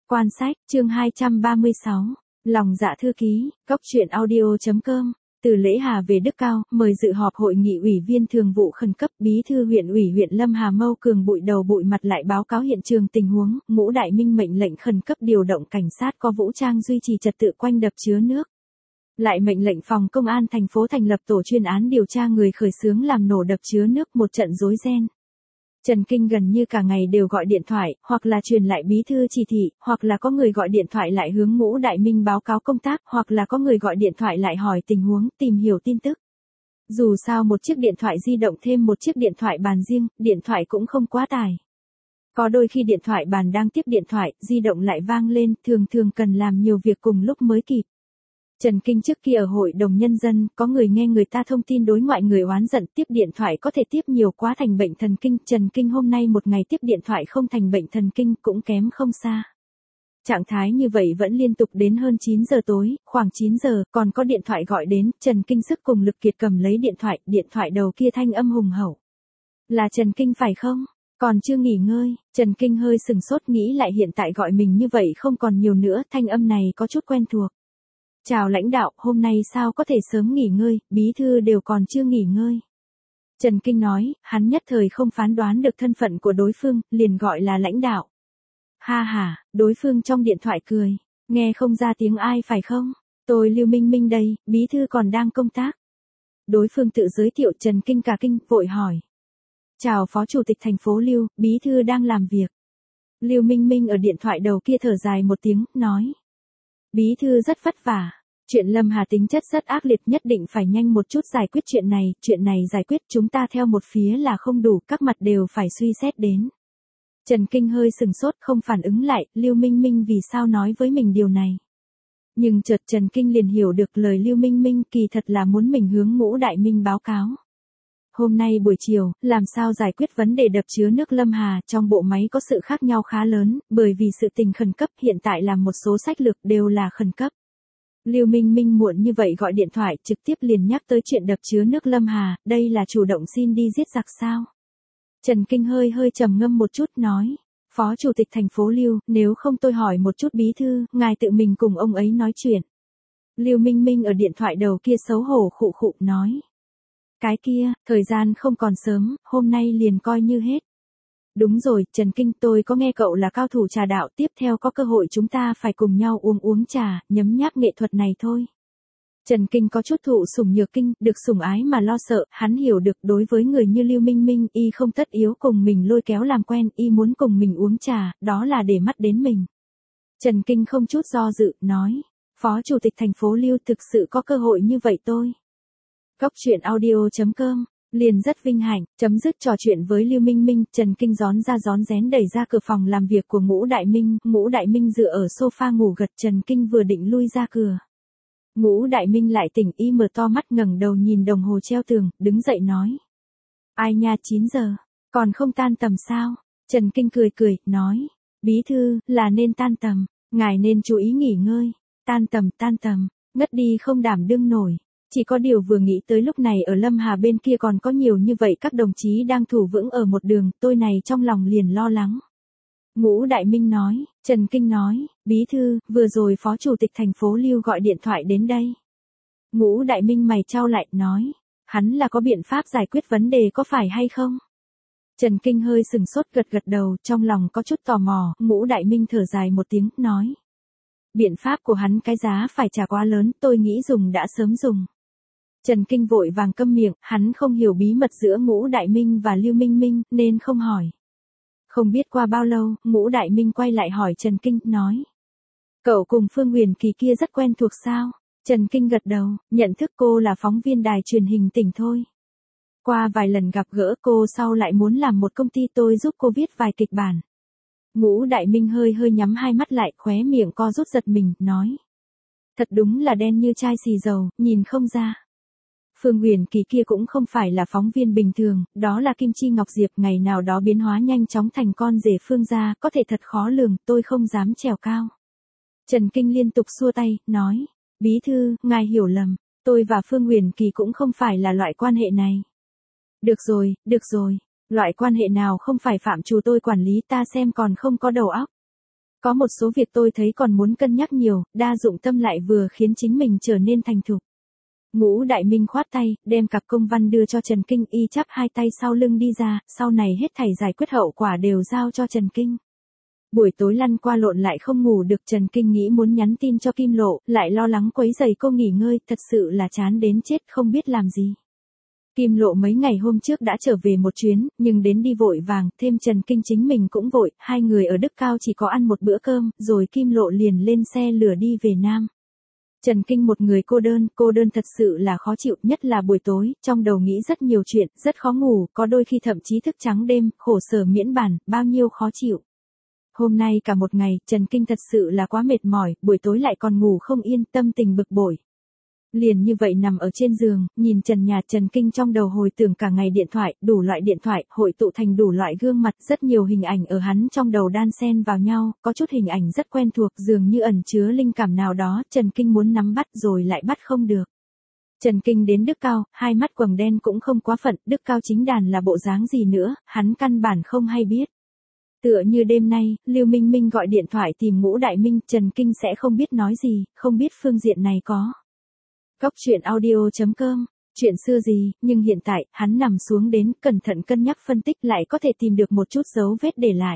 Quan sách, chương 236, lòng dạ thư ký, cóc truyện audio.com. Từ Lễ Hà về Đức Cao, mời dự họp hội nghị ủy viên thường vụ khẩn cấp, bí thư huyện ủy huyện Lâm Hà Mâu Cường bụi đầu bụi mặt lại báo cáo hiện trường tình huống, Ngũ Đại Minh mệnh lệnh khẩn cấp điều động cảnh sát có vũ trang duy trì trật tự quanh đập chứa nước. Lại mệnh lệnh phòng công an thành phố thành lập tổ chuyên án điều tra người khởi xướng làm nổ đập chứa nước, một trận rối ren. Trần Kinh gần như cả ngày đều gọi điện thoại, hoặc là truyền lại bí thư chỉ thị, hoặc là có người gọi điện thoại lại hướng Ngũ Đại Minh báo cáo công tác, hoặc là có người gọi điện thoại lại hỏi tình huống, tìm hiểu tin tức. Dù sao một chiếc điện thoại di động thêm một chiếc điện thoại bàn riêng, điện thoại cũng không quá tải. Có đôi khi điện thoại bàn đang tiếp điện thoại, di động lại vang lên, thường cần làm nhiều việc cùng lúc mới kịp. Trần Kinh trước kia ở hội đồng nhân dân, có người nghe người ta thông tin đối ngoại người oán giận tiếp điện thoại có thể tiếp nhiều quá thành bệnh thần kinh. Trần Kinh hôm nay một ngày tiếp điện thoại không thành bệnh thần kinh cũng kém không xa. Trạng thái như vậy vẫn liên tục đến hơn 9 giờ tối, khoảng 9 giờ, còn có điện thoại gọi đến, Trần Kinh sức cùng lực kiệt cầm lấy điện thoại đầu kia thanh âm hùng hậu. Là Trần Kinh phải không? Còn chưa nghỉ ngơi, Trần Kinh hơi sừng sốt nghĩ lại hiện tại gọi mình như vậy không còn nhiều nữa, thanh âm này có chút quen thuộc. Chào lãnh đạo, hôm nay sao có thể sớm nghỉ ngơi, bí thư đều còn chưa nghỉ ngơi. Trần Kinh nói, hắn nhất thời không phán đoán được thân phận của đối phương, liền gọi là lãnh đạo. Ha ha, đối phương trong điện thoại cười, nghe không ra tiếng ai phải không? Tôi Lưu Minh Minh đây, bí thư còn đang công tác. Đối phương tự giới thiệu, Trần Kinh cả kinh, vội hỏi. Chào phó chủ tịch thành phố Lưu, bí thư đang làm việc. Lưu Minh Minh ở điện thoại đầu kia thở dài một tiếng, nói. Bí thư rất vất vả. Chuyện Lâm Hà tính chất rất ác liệt, nhất định phải nhanh một chút giải quyết chuyện này giải quyết chúng ta theo một phía là không đủ, các mặt đều phải suy xét đến. Trần Kinh hơi sừng sốt không phản ứng lại, Lưu Minh Minh vì sao nói với mình điều này. Nhưng chợt Trần Kinh liền hiểu được lời Lưu Minh Minh kỳ thật là muốn mình hướng Ngũ Đại Minh báo cáo. Hôm nay buổi chiều, làm sao giải quyết vấn đề đập chứa nước Lâm Hà, trong bộ máy có sự khác nhau khá lớn, bởi vì sự tình khẩn cấp hiện tại làm một số sách lược đều là khẩn cấp. Lưu Minh Minh muộn như vậy gọi điện thoại trực tiếp liền nhắc tới chuyện đập chứa nước Lâm Hà, đây là chủ động xin đi giết giặc sao? Trần Kinh hơi trầm ngâm một chút nói, phó chủ tịch thành phố Lưu, nếu không tôi hỏi một chút bí thư, ngài tự mình cùng ông ấy nói chuyện. Lưu Minh Minh ở điện thoại đầu kia xấu hổ khụ khụ nói. Cái kia, thời gian không còn sớm, hôm nay liền coi như hết. Đúng rồi, Trần Kinh, tôi có nghe cậu là cao thủ trà đạo, tiếp theo có cơ hội chúng ta phải cùng nhau uống trà, nhấm nháp nghệ thuật này thôi. Trần Kinh có chút thụ sủng nhược kinh, được sủng ái mà lo sợ, hắn hiểu được đối với người như Lưu Minh Minh, y không tất yếu cùng mình lôi kéo làm quen, y muốn cùng mình uống trà, đó là để mắt đến mình. Trần Kinh không chút do dự, nói, phó chủ tịch thành phố Lưu thực sự có cơ hội như vậy tôi. Cóc truyện audio.com. Liền rất vinh hạnh, chấm dứt trò chuyện với Lưu Minh Minh, Trần Kinh rón rén đẩy ra cửa phòng làm việc của Ngũ Đại Minh dựa ở sofa ngủ gật, Trần Kinh vừa định lui ra cửa. Ngũ Đại Minh lại tỉnh, y mở to mắt ngẩng đầu nhìn đồng hồ treo tường, đứng dậy nói. Ai nha, 9 giờ, còn không tan tầm sao? Trần Kinh cười, nói. Bí thư, là nên tan tầm, ngài nên chú ý nghỉ ngơi, tan tầm, ngất đi không đảm đương nổi. Chỉ có điều vừa nghĩ tới lúc này ở Lâm Hà bên kia còn có nhiều như vậy các đồng chí đang thủ vững ở một đường, tôi này trong lòng liền lo lắng. Ngũ Đại Minh nói, Trần Kinh nói, bí thư, vừa rồi phó chủ tịch thành phố Lưu gọi điện thoại đến đây. Ngũ Đại Minh mày chau lại, nói, hắn là có biện pháp giải quyết vấn đề có phải hay không? Trần Kinh hơi sừng sốt gật đầu, trong lòng có chút tò mò, Ngũ Đại Minh thở dài một tiếng, nói. Biện pháp của hắn cái giá phải trả quá lớn, tôi nghĩ dùng đã sớm dùng. Trần Kinh vội vàng câm miệng, hắn không hiểu bí mật giữa Ngũ Đại Minh và Lưu Minh Minh, nên không hỏi. Không biết qua bao lâu, Ngũ Đại Minh quay lại hỏi Trần Kinh, nói. Cậu cùng Phương Huyền Kỳ kia rất quen thuộc sao? Trần Kinh gật đầu, nhận thức cô là phóng viên đài truyền hình tỉnh thôi. Qua vài lần gặp gỡ cô sau lại muốn làm một công ty tôi giúp cô viết vài kịch bản. Ngũ Đại Minh hơi nhắm hai mắt lại, khóe miệng co rút giật mình, nói. Thật đúng là đen như chai xì dầu, nhìn không ra. Phương Huyền Kỳ kia cũng không phải là phóng viên bình thường, đó là Kim Chi Ngọc Diệp, ngày nào đó biến hóa nhanh chóng thành con rể Phương gia, có thể thật khó lường, tôi không dám trèo cao. Trần Kinh liên tục xua tay, nói, bí thư, ngài hiểu lầm, tôi và Phương Huyền Kỳ cũng không phải là loại quan hệ này. Được rồi, loại quan hệ nào không phải phạm trù tôi quản lý, ta xem còn không có đầu óc. Có một số việc tôi thấy còn muốn cân nhắc nhiều, đa dụng tâm lại vừa khiến chính mình trở nên thành thục. Ngũ Đại Minh khoát tay, đem cặp công văn đưa cho Trần Kinh, y chắp hai tay sau lưng đi ra, sau này hết thảy giải quyết hậu quả đều giao cho Trần Kinh. Buổi tối lăn qua lộn lại không ngủ được, Trần Kinh nghĩ muốn nhắn tin cho Kim Lộ, lại lo lắng quấy rầy cô nghỉ ngơi, thật sự là chán đến chết không biết làm gì. Kim Lộ mấy ngày hôm trước đã trở về một chuyến, nhưng đến đi vội vàng, thêm Trần Kinh chính mình cũng vội, hai người ở Đức Cao chỉ có ăn một bữa cơm, rồi Kim Lộ liền lên xe lửa đi về Nam. Trần Kinh một người cô đơn thật sự là khó chịu, nhất là buổi tối, trong đầu nghĩ rất nhiều chuyện, rất khó ngủ, có đôi khi thậm chí thức trắng đêm, khổ sở miễn bàn, bao nhiêu khó chịu. Hôm nay cả một ngày, Trần Kinh thật sự là quá mệt mỏi, buổi tối lại còn ngủ không yên, tâm tình bực bội. Liền như vậy nằm ở trên giường, nhìn trần nhà, Trần Kinh trong đầu hồi tưởng cả ngày điện thoại, đủ loại điện thoại, hội tụ thành đủ loại gương mặt, rất nhiều hình ảnh ở hắn trong đầu đan xen vào nhau, có chút hình ảnh rất quen thuộc, dường như ẩn chứa linh cảm nào đó, Trần Kinh muốn nắm bắt rồi lại bắt không được. Trần Kinh đến Đức Cao, hai mắt quầng đen cũng không quá phận, Đức Cao chính đàn là bộ dáng gì nữa, hắn căn bản không hay biết. Tựa như đêm nay, Lưu Minh Minh gọi điện thoại tìm Ngũ Đại Minh, Trần Kinh sẽ không biết nói gì, không biết phương diện này có. Góc truyện audio.com, chuyện xưa gì, nhưng hiện tại, hắn nằm xuống đến, cẩn thận cân nhắc phân tích lại có thể tìm được một chút dấu vết để lại.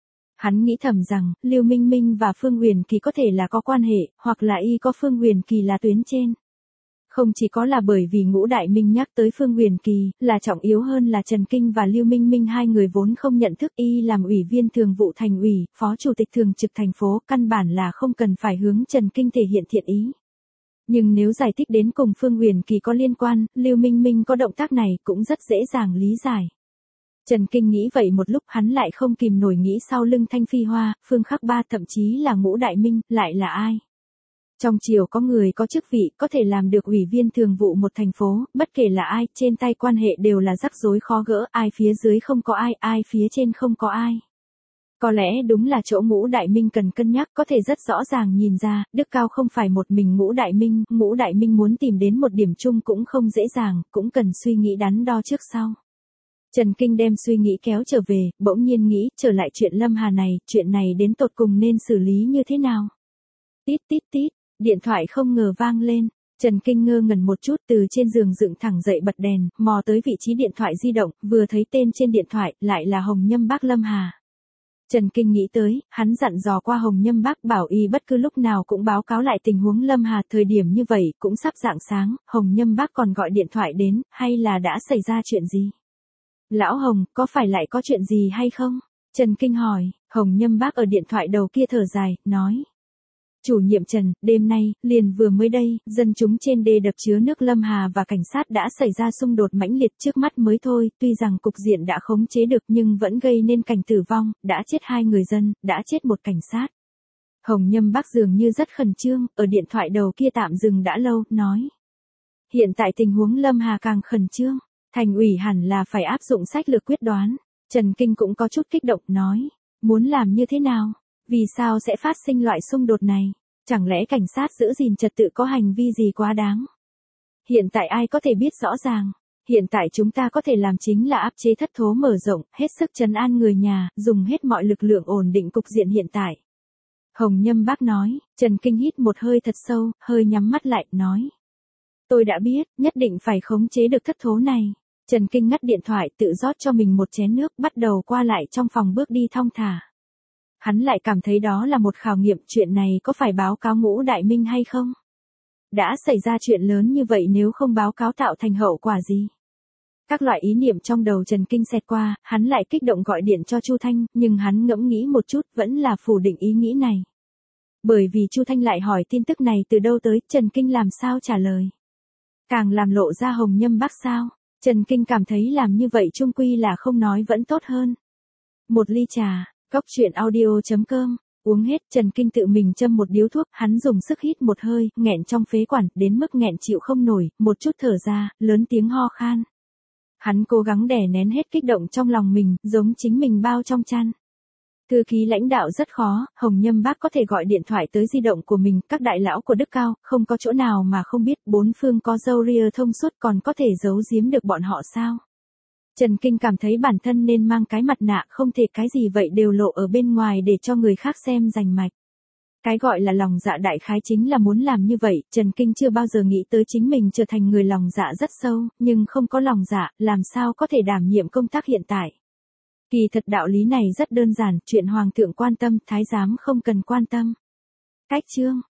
Hắn nghĩ thầm rằng, Lưu Minh Minh và Phương Huyền Kỳ có thể là có quan hệ, hoặc là y có Phương Huyền Kỳ là tuyến trên. Không chỉ có là bởi vì Ngũ Đại Minh nhắc tới Phương Huyền Kỳ, là trọng yếu hơn là Trần Kinh và Lưu Minh Minh hai người vốn không nhận thức, y làm ủy viên thường vụ thành ủy, phó chủ tịch thường trực thành phố, căn bản là không cần phải hướng Trần Kinh thể hiện thiện ý. Nhưng nếu giải thích đến cùng Phương Huyền Kỳ có liên quan, Lưu Minh Minh có động tác này cũng rất dễ dàng lý giải. Trần Kinh nghĩ vậy một lúc, hắn lại không kìm nổi nghĩ sau lưng Thanh Phi Hoa, Phương Khắc Ba, thậm chí là Ngũ Đại Minh, lại là ai? Trong triều có người có chức vị, có thể làm được ủy viên thường vụ một thành phố, bất kể là ai, trên tay quan hệ đều là rắc rối khó gỡ, ai phía dưới không có ai, ai phía trên không có ai. Có lẽ đúng là chỗ Ngũ Đại Minh cần cân nhắc, có thể rất rõ ràng nhìn ra, Đức Cao không phải một mình Ngũ Đại Minh muốn tìm đến một điểm chung cũng không dễ dàng, cũng cần suy nghĩ đắn đo trước sau. Trần Kinh đem suy nghĩ kéo trở về, bỗng nhiên nghĩ, trở lại chuyện Lâm Hà này, chuyện này đến tột cùng nên xử lý như thế nào? Tít tít tít, điện thoại không ngờ vang lên. Trần Kinh ngơ ngẩn một chút, từ trên giường dựng thẳng dậy bật đèn, mò tới vị trí điện thoại di động, vừa thấy tên trên điện thoại, lại là Hồng Nhâm Bác Lâm Hà. Trần Kinh nghĩ tới, hắn dặn dò qua Hồng Nhâm Bác bảo y bất cứ lúc nào cũng báo cáo lại tình huống Lâm Hà, thời điểm như vậy, cũng sắp rạng sáng, Hồng Nhâm Bác còn gọi điện thoại đến, hay là đã xảy ra chuyện gì? Lão Hồng, có phải lại có chuyện gì hay không? Trần Kinh hỏi, Hồng Nhâm Bác ở điện thoại đầu kia thở dài, nói. Chủ nhiệm Trần, đêm nay, liền vừa mới đây, dân chúng trên đê đập chứa nước Lâm Hà và cảnh sát đã xảy ra xung đột mãnh liệt, trước mắt mới thôi, tuy rằng cục diện đã khống chế được nhưng vẫn gây nên cảnh tử vong, đã chết 2 người dân, đã chết 1 cảnh sát. Hồng Nhâm Bác dường như rất khẩn trương, ở điện thoại đầu kia tạm dừng đã lâu, nói. Hiện tại tình huống Lâm Hà càng khẩn trương, thành ủy hẳn là phải áp dụng sách lược quyết đoán. Trần Kinh cũng có chút kích động, nói. Muốn làm như thế nào? Vì sao sẽ phát sinh loại xung đột này? Chẳng lẽ cảnh sát giữ gìn trật tự có hành vi gì quá đáng? Hiện tại ai có thể biết rõ ràng? Hiện tại chúng ta có thể làm chính là áp chế thất thố mở rộng, hết sức trấn an người nhà, dùng hết mọi lực lượng ổn định cục diện hiện tại. Hồng Nhâm Bác nói, Trần Kinh hít một hơi thật sâu, hơi nhắm mắt lại, nói. Tôi đã biết, nhất định phải khống chế được thất thố này. Trần Kinh ngắt điện thoại, tự rót cho mình một chén nước, bắt đầu qua lại trong phòng bước đi thong thả. Hắn lại cảm thấy đó là một khảo nghiệm, chuyện này có phải báo cáo Ngũ Đại Minh hay không? Đã xảy ra chuyện lớn như vậy, nếu không báo cáo tạo thành hậu quả gì? Các loại ý niệm trong đầu Trần Kinh xẹt qua, hắn lại kích động gọi điện cho Chu Thanh, nhưng hắn ngẫm nghĩ một chút, vẫn là phủ định ý nghĩ này. Bởi vì Chu Thanh lại hỏi tin tức này từ đâu tới, Trần Kinh làm sao trả lời? Càng làm lộ ra Hồng Nhâm Bác sao? Trần Kinh cảm thấy làm như vậy chung quy là không nói vẫn tốt hơn. Một ly trà. Góc truyện audio.com, uống hết, Trần Kinh tự mình châm một điếu thuốc, hắn dùng sức hít một hơi, nghẹn trong phế quản, đến mức nghẹn chịu không nổi, một chút thở ra, lớn tiếng ho khan. Hắn cố gắng đè nén hết kích động trong lòng mình, giống chính mình bao trong chăn. Thư ký lãnh đạo rất khó, Hồng Nhâm Bác có thể gọi điện thoại tới di động của mình, các đại lão của Đức Cao, không có chỗ nào mà không biết, 4 phương có râu ria thông suốt còn có thể giấu giếm được bọn họ sao? Trần Kinh cảm thấy bản thân nên mang cái mặt nạ, không thể cái gì vậy đều lộ ở bên ngoài để cho người khác xem rành mạch. Cái gọi là lòng dạ đại khái chính là muốn làm như vậy, Trần Kinh chưa bao giờ nghĩ tới chính mình trở thành người lòng dạ rất sâu, nhưng không có lòng dạ, làm sao có thể đảm nhiệm công tác hiện tại. Kỳ thật đạo lý này rất đơn giản, chuyện hoàng thượng quan tâm, thái giám không cần quan tâm. Cách chương